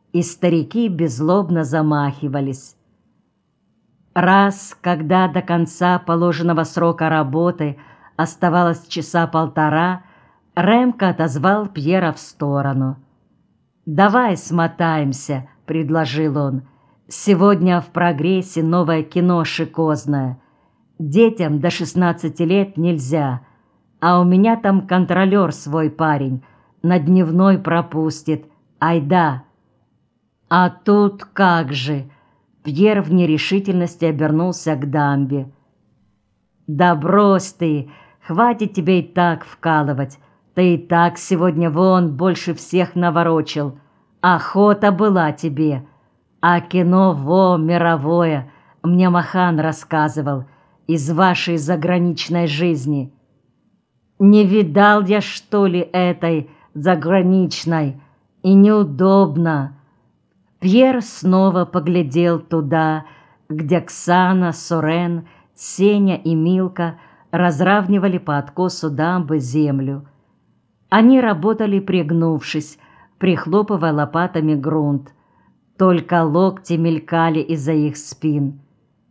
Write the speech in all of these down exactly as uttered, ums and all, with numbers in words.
и старики беззлобно замахивались. Раз, когда до конца положенного срока работы оставалось часа полтора, Ремка отозвал Пьера в сторону. «Давай смотаемся», — предложил он. «Сегодня в «Прогрессе» новое кино шикозное. Детям до шестнадцати лет нельзя, а у меня там контролер свой парень, на дневной пропустит. Айда!» «А тут как же!» Пьер в нерешительности обернулся к дамбе. «Да брось ты! Хватит тебе и так вкалывать. Ты и так сегодня вон больше всех наворочил. Охота была тебе. А кино во мировое, мне Махан рассказывал, из вашей заграничной жизни. Не видал я, что ли, этой заграничной? И неудобно». Пьер снова поглядел туда, где Ксана, Сорен, Сеня и Милка разравнивали по откосу дамбы землю. Они работали пригнувшись, прихлопывая лопатами грунт. Только локти мелькали из-за их спин.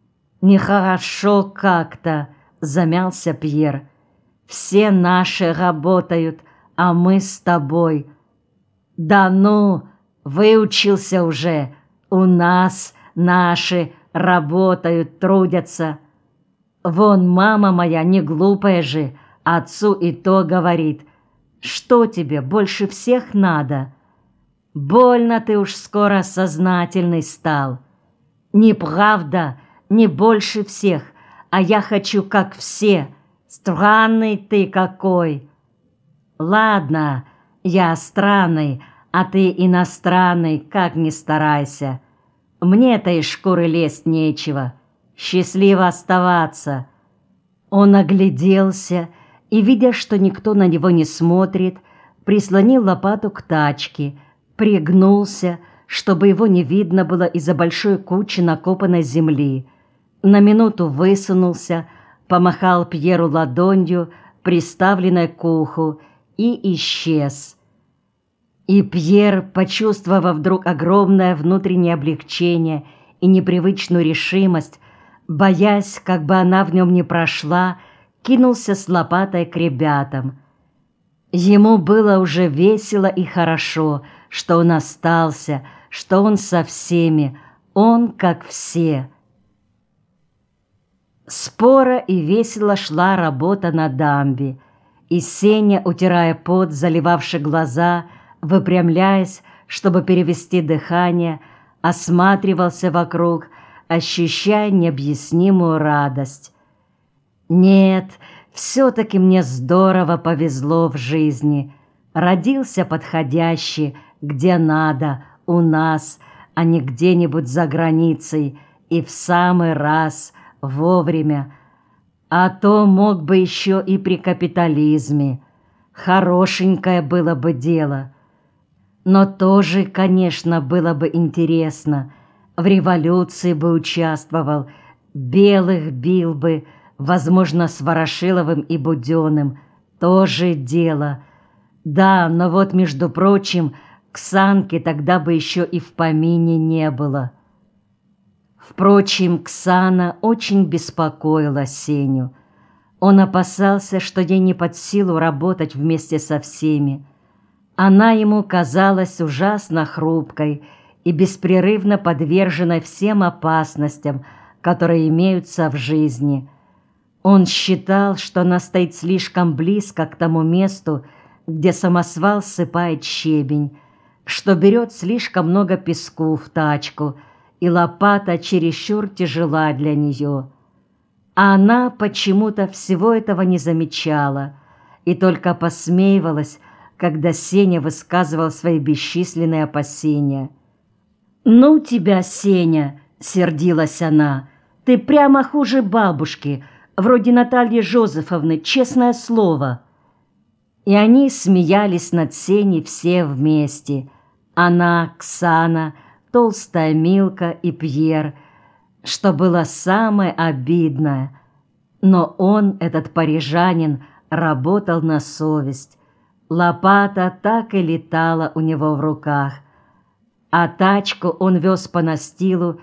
«Нехорошо как-то», — замялся Пьер. «Все наши работают, а мы с тобой». «Да ну, выучился уже. У нас наши работают, трудятся. Вон мама моя не глупая же, отцу и то говорит. Что тебе больше всех надо? Больно ты уж скоро сознательный стал. Неправда, не больше всех, а я хочу как все. Странный ты какой». «Ладно, я странный, а ты иностранный, как ни старайся. Мне-то из шкуры лезть нечего. Счастливо оставаться». Он огляделся и, видя, что никто на него не смотрит, прислонил лопату к тачке, пригнулся, чтобы его не видно было из-за большой кучи накопанной земли. На минуту высунулся, помахал Пьеру ладонью, приставленной к уху, и исчез. И Пьер, почувствовав вдруг огромное внутреннее облегчение и непривычную решимость, боясь, как бы она в нем не прошла, кинулся с лопатой к ребятам. Ему было уже весело и хорошо, что он остался, что он со всеми, он как все. Споро и весело шла работа на дамбе, и Сеня, утирая пот, заливавший глаза, выпрямляясь, чтобы перевести дыхание, осматривался вокруг, ощущая необъяснимую радость. «Нет, все-таки мне здорово повезло в жизни. Родился подходящий, где надо, у нас, а не где-нибудь за границей, и в самый раз, вовремя. А то мог бы еще и при капитализме. Хорошенькое было бы дело. Но тоже, конечно, было бы интересно. В революции бы участвовал, белых бил бы, возможно, с Ворошиловым и Буденным. Тоже дело. Да, но вот, между прочим, Ксанки тогда бы еще и в помине не было». Впрочем, Ксана очень беспокоила Сеню. Он опасался, что ей не под силу работать вместе со всеми. Она ему казалась ужасно хрупкой и беспрерывно подверженной всем опасностям, которые имеются в жизни. Он считал, что она стоит слишком близко к тому месту, где самосвал ссыпает щебень, что берет слишком много песку в тачку, и лопата чересчур тяжела для нее. А она почему-то всего этого не замечала и только посмеивалась, когда Сеня высказывал свои бесчисленные опасения. «Ну тебя, Сеня!» — сердилась она. «Ты прямо хуже бабушки, вроде Натальи Жозефовны, честное слово». И они смеялись над Сеней все вместе. Она, Ксана, толстая Милка и Пьер, что было самое обидное. Но он, этот парижанин, работал на совесть. Лопата так и летала у него в руках. а тачку он вез по настилу